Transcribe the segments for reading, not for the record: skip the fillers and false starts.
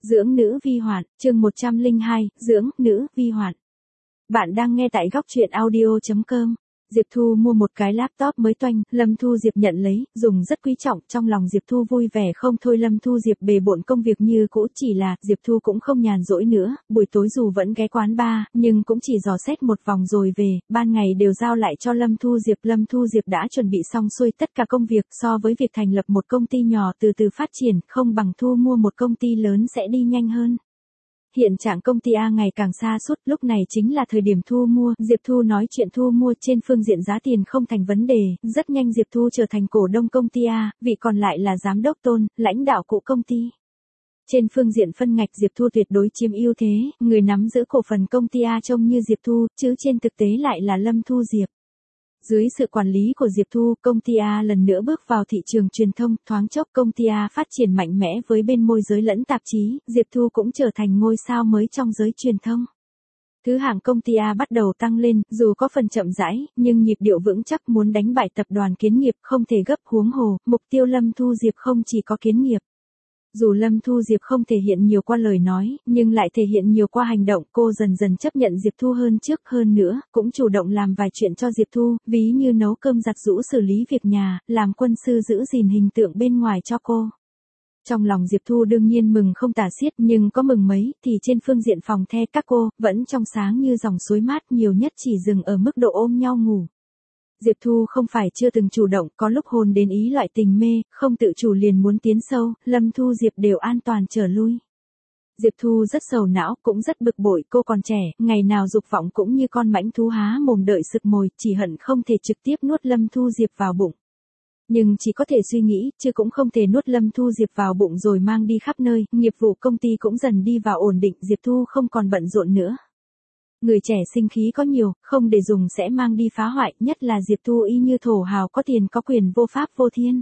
Dưỡng nữ vi hoạn, chương 102, dưỡng nữ vi hoạn. Bạn đang nghe tại góc truyện audio.com. Diệp Thu mua một cái laptop mới toanh, Lâm Thu Diệp nhận lấy, dùng rất quý trọng, trong lòng Diệp Thu vui vẻ không thôi. Lâm Thu Diệp bề bộn công việc như cũ, chỉ là Diệp Thu cũng không nhàn rỗi nữa, buổi tối dù vẫn ghé quán bar, nhưng cũng chỉ dò xét một vòng rồi về, ban ngày đều giao lại cho Lâm Thu Diệp. Lâm Thu Diệp đã chuẩn bị xong xuôi tất cả công việc, so với việc thành lập một công ty nhỏ từ từ phát triển, không bằng thu mua một công ty lớn sẽ đi nhanh hơn. Hiện trạng công ty A ngày càng xa suốt, lúc này chính là thời điểm thu mua. Diệp Thu nói chuyện thu mua trên phương diện giá tiền không thành vấn đề, rất nhanh Diệp Thu trở thành cổ đông công ty A, vị còn lại là giám đốc Tôn, lãnh đạo cũ công ty. Trên phương diện phân ngạch Diệp Thu tuyệt đối chiếm ưu thế, người nắm giữ cổ phần công ty A trông như Diệp Thu, chứ trên thực tế lại là Lâm Thu Diệp. Dưới sự quản lý của Diệp Thu, công ty A lần nữa bước vào thị trường truyền thông, thoáng chốc công ty A phát triển mạnh mẽ với bên môi giới lẫn tạp chí, Diệp Thu cũng trở thành ngôi sao mới trong giới truyền thông. Thứ hạng công ty A bắt đầu tăng lên, dù có phần chậm rãi, nhưng nhịp điệu vững chắc, muốn đánh bại tập đoàn Kiến Nghiệp không thể gấp. Huống hồ, mục tiêu Lâm Thu Diệp không chỉ có Kiến Nghiệp. Dù Lâm Thu Diệp không thể hiện nhiều qua lời nói, nhưng lại thể hiện nhiều qua hành động, cô dần dần chấp nhận Diệp Thu hơn trước, hơn nữa, cũng chủ động làm vài chuyện cho Diệp Thu, ví như nấu cơm giặt giũ, xử lý việc nhà, làm quân sư giữ gìn hình tượng bên ngoài cho cô. Trong lòng Diệp Thu đương nhiên mừng không tả xiết, nhưng có mừng mấy, thì trên phương diện phòng the các cô, vẫn trong sáng như dòng suối mát, nhiều nhất chỉ dừng ở mức độ ôm nhau ngủ. Diệp Thu không phải chưa từng chủ động, có lúc hôn đến ý loại tình mê, không tự chủ liền muốn tiến sâu, Lâm Thu Diệp đều an toàn trở lui. Diệp Thu rất sầu não, cũng rất bực bội, cô còn trẻ, ngày nào dục vọng cũng như con mãnh thú há mồm đợi sực mồi, chỉ hận không thể trực tiếp nuốt Lâm Thu Diệp vào bụng. Nhưng chỉ có thể suy nghĩ, chứ cũng không thể nuốt Lâm Thu Diệp vào bụng rồi mang đi khắp nơi, nghiệp vụ công ty cũng dần đi vào ổn định, Diệp Thu không còn bận rộn nữa. Người trẻ sinh khí có nhiều, không để dùng sẽ mang đi phá hoại, nhất là Diệp Thu y như thổ hào có tiền có quyền vô pháp vô thiên.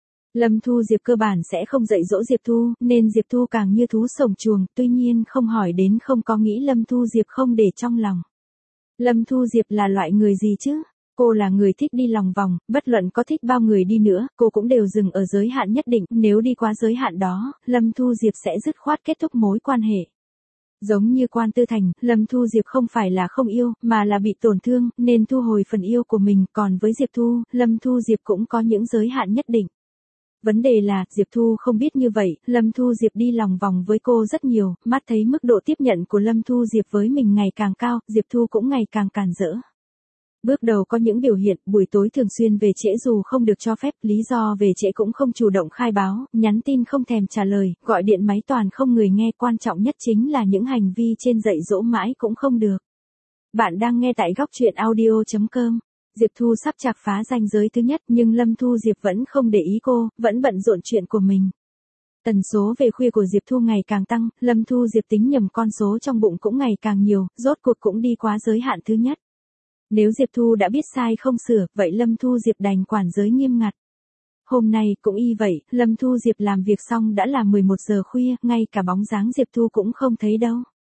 Lâm Thu Diệp cơ bản sẽ không dạy dỗ Diệp Thu, nên Diệp Thu càng như thú sổng chuồng, tuy nhiên không hỏi đến không có nghĩ Lâm Thu Diệp không để trong lòng. Lâm Thu Diệp là loại người gì chứ? Cô là người thích đi lòng vòng, bất luận có thích bao người đi nữa, cô cũng đều dừng ở giới hạn nhất định, nếu đi quá giới hạn đó, Lâm Thu Diệp sẽ dứt khoát kết thúc mối quan hệ. Giống như Quan Tư Thành, Lâm Thu Diệp không phải là không yêu, mà là bị tổn thương, nên thu hồi phần yêu của mình, còn với Diệp Thu, Lâm Thu Diệp cũng có những giới hạn nhất định. Vấn đề là, Diệp Thu không biết như vậy, Lâm Thu Diệp đi lòng vòng với cô rất nhiều, mắt thấy mức độ tiếp nhận của Lâm Thu Diệp với mình ngày càng cao, Diệp Thu cũng ngày càng càn rỡ. Bước đầu có những biểu hiện, buổi tối thường xuyên về trễ dù không được cho phép, lý do về trễ cũng không chủ động khai báo, nhắn tin không thèm trả lời, gọi điện máy toàn không người nghe, quan trọng nhất chính là những hành vi trên dạy dỗ mãi cũng không được. Bạn đang nghe tại góc truyện audio.com. Diệp Thu sắp chạc phá ranh giới thứ nhất, nhưng Lâm Thu Diệp vẫn không để ý cô, vẫn bận rộn chuyện của mình. Tần số về khuya của Diệp Thu ngày càng tăng, Lâm Thu Diệp tính nhầm con số trong bụng cũng ngày càng nhiều, rốt cuộc cũng đi quá giới hạn thứ nhất. Nếu Diệp Thu đã biết sai không sửa, vậy Lâm Thu Diệp đành quản giới nghiêm ngặt. Hôm nay cũng y vậy, Lâm Thu Diệp làm việc xong đã là 11 giờ khuya, ngay cả bóng dáng Diệp Thu cũng không thấy đâu.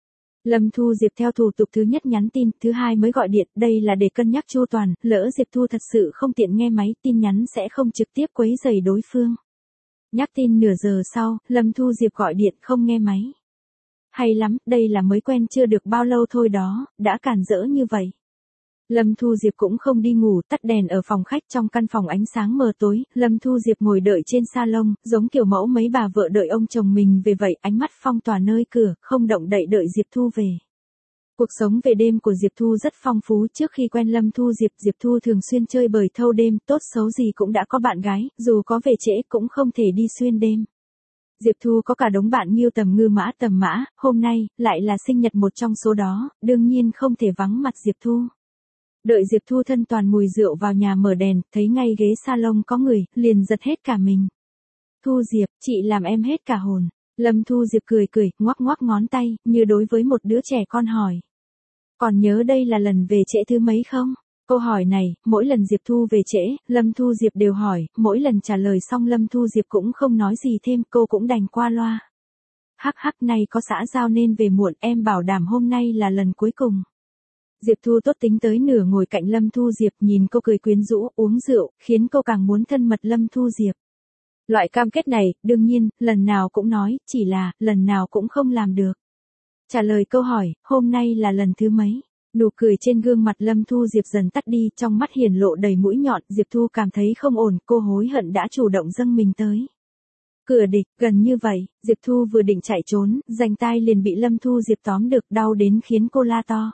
Lâm Thu Diệp theo thủ tục thứ nhất nhắn tin, thứ hai mới gọi điện, đây là để cân nhắc chu toàn, lỡ Diệp Thu thật sự không tiện nghe máy, tin nhắn sẽ không trực tiếp quấy rầy đối phương. Nhắc tin nửa giờ sau, Lâm Thu Diệp gọi điện không nghe máy. Hay lắm, đây là mới quen chưa được bao lâu thôi đó, đã cản rỡ như vậy. Lâm Thu Diệp cũng không đi ngủ, tắt đèn ở phòng khách, trong căn phòng ánh sáng mờ tối, Lâm Thu Diệp ngồi đợi trên salon, giống kiểu mẫu mấy bà vợ đợi ông chồng mình về vậy, ánh mắt phong tỏa nơi cửa, không động đậy đợi Diệp Thu về. Cuộc sống về đêm của Diệp Thu rất phong phú, trước khi quen Lâm Thu Diệp, Diệp Thu thường xuyên chơi bời thâu đêm, tốt xấu gì cũng đã có bạn gái, dù có về trễ cũng không thể đi xuyên đêm. Diệp Thu có cả đống bạn nghiêu tầm mã, hôm nay, lại là sinh nhật một trong số đó, đương nhiên không thể vắng mặt Diệp Thu. Đợi Diệp Thu thân toàn mùi rượu vào nhà mở đèn, thấy ngay ghế salon có người, liền giật hết cả mình. Thu Diệp, chị làm em hết cả hồn. Lâm Thu Diệp cười, ngoắc ngoắc ngón tay, như đối với một đứa trẻ con hỏi. Còn nhớ đây là lần về trễ thứ mấy không? Câu hỏi này, mỗi lần Diệp Thu về trễ, Lâm Thu Diệp đều hỏi, mỗi lần trả lời xong Lâm Thu Diệp cũng không nói gì thêm, cô cũng đành qua loa. Hắc này có xã giao nên về muộn, em bảo đảm hôm nay là lần cuối cùng. Diệp Thu tốt tính tới nửa ngồi cạnh Lâm Thu Diệp, nhìn cô cười quyến rũ, uống rượu, khiến cô càng muốn thân mật Lâm Thu Diệp. Loại cam kết này, đương nhiên, lần nào cũng nói, chỉ là, lần nào cũng không làm được. Trả lời câu hỏi, hôm nay là lần thứ mấy? Nụ cười trên gương mặt Lâm Thu Diệp dần tắt đi, trong mắt hiển lộ đầy mũi nhọn, Diệp Thu cảm thấy không ổn, cô hối hận đã chủ động dâng mình tới. Cửa địch, gần như vậy, Diệp Thu vừa định chạy trốn, rành tai liền bị Lâm Thu Diệp tóm được, đau đến khiến cô la to.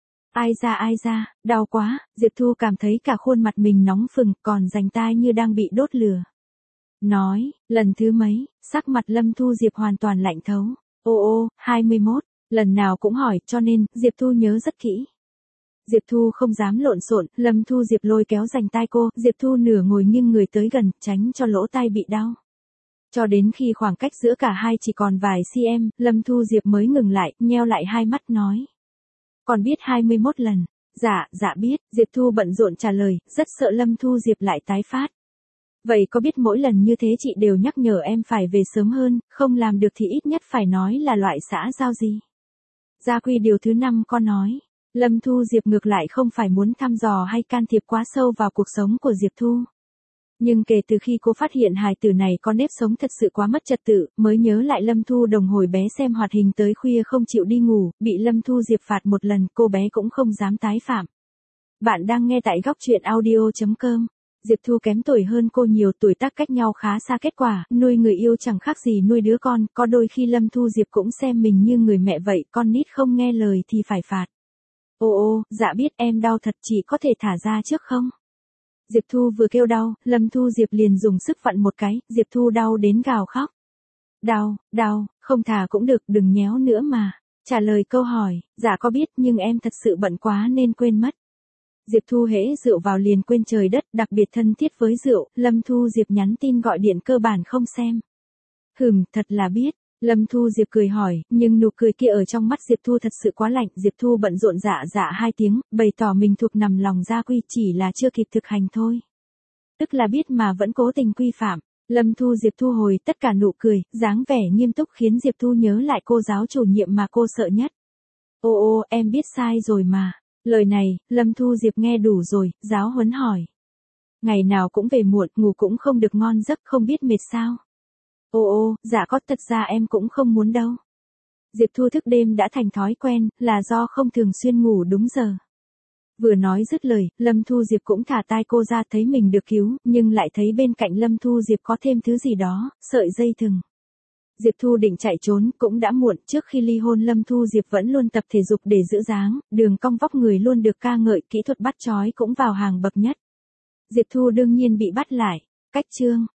Ai ra, đau quá, Diệp Thu cảm thấy cả khuôn mặt mình nóng phừng, còn rành tai như đang bị đốt lửa. Nói, lần thứ mấy, sắc mặt Lâm Thu Diệp hoàn toàn lạnh thấu. Ô, 21, lần nào cũng hỏi, cho nên, Diệp Thu nhớ rất kỹ. Diệp Thu không dám lộn xộn, Lâm Thu Diệp lôi kéo rành tai cô, Diệp Thu nửa ngồi nghiêng người tới gần, tránh cho lỗ tai bị đau. Cho đến khi khoảng cách giữa cả hai chỉ còn vài cm, Lâm Thu Diệp mới ngừng lại, nheo lại hai mắt nói. Còn biết 21 lần. Dạ biết, Diệp Thu bận rộn trả lời, rất sợ Lâm Thu Diệp lại tái phát. Vậy có biết mỗi lần như thế chị đều nhắc nhở em phải về sớm hơn, không làm được thì ít nhất phải nói là loại xã giao gì? Gia quy điều thứ 5 có nói. Lâm Thu Diệp ngược lại không phải muốn thăm dò hay can thiệp quá sâu vào cuộc sống của Diệp Thu. Nhưng kể từ khi cô phát hiện hài tử này có nếp sống thật sự quá mất trật tự, mới nhớ lại Lâm Thu Đồng hồi bé xem hoạt hình tới khuya không chịu đi ngủ, bị Lâm Thu Diệp phạt một lần, cô bé cũng không dám tái phạm. Bạn đang nghe tại góc truyện audio.com. Diệp Thu kém tuổi hơn cô nhiều, tuổi tác cách nhau khá xa, kết quả, nuôi người yêu chẳng khác gì nuôi đứa con, có đôi khi Lâm Thu Diệp cũng xem mình như người mẹ vậy, con nít không nghe lời thì phải phạt. Ô, dạ biết em đau thật, chị có thể thả ra trước không? Diệp Thu vừa kêu đau, Lâm Thu Diệp liền dùng sức vặn một cái, Diệp Thu đau đến gào khóc. Đau, không thả cũng được, đừng nhéo nữa mà. Trả lời câu hỏi, dạ có biết nhưng em thật sự bận quá nên quên mất. Diệp Thu hễ rượu vào liền quên trời đất, đặc biệt thân thiết với rượu, Lâm Thu Diệp nhắn tin gọi điện cơ bản không xem. Thật là biết. Lâm Thu Diệp cười hỏi, nhưng nụ cười kia ở trong mắt Diệp Thu thật sự quá lạnh, Diệp Thu bận rộn dạ 2 tiếng, bày tỏ mình thuộc nằm lòng gia quy, chỉ là chưa kịp thực hành thôi. Tức là biết mà vẫn cố tình quy phạm. Lâm Thu Diệp thu hồi tất cả nụ cười, dáng vẻ nghiêm túc khiến Diệp Thu nhớ lại cô giáo chủ nhiệm mà cô sợ nhất. Ô, em biết sai rồi mà. Lời này, Lâm Thu Diệp nghe đủ rồi, giáo huấn hỏi. Ngày nào cũng về muộn, ngủ cũng không được ngon giấc, không biết mệt sao? Ô, dạ có, thật ra em cũng không muốn đâu. Diệp Thu thức đêm đã thành thói quen, là do không thường xuyên ngủ đúng giờ. Vừa nói dứt lời, Lâm Thu Diệp cũng thả tai cô ra, thấy mình được cứu, nhưng lại thấy bên cạnh Lâm Thu Diệp có thêm thứ gì đó, sợi dây thừng. Diệp Thu định chạy trốn, cũng đã muộn, trước khi ly hôn Lâm Thu Diệp vẫn luôn tập thể dục để giữ dáng, đường cong vóc người luôn được ca ngợi, kỹ thuật bắt chói cũng vào hàng bậc nhất. Diệp Thu đương nhiên bị bắt lại. Cách chương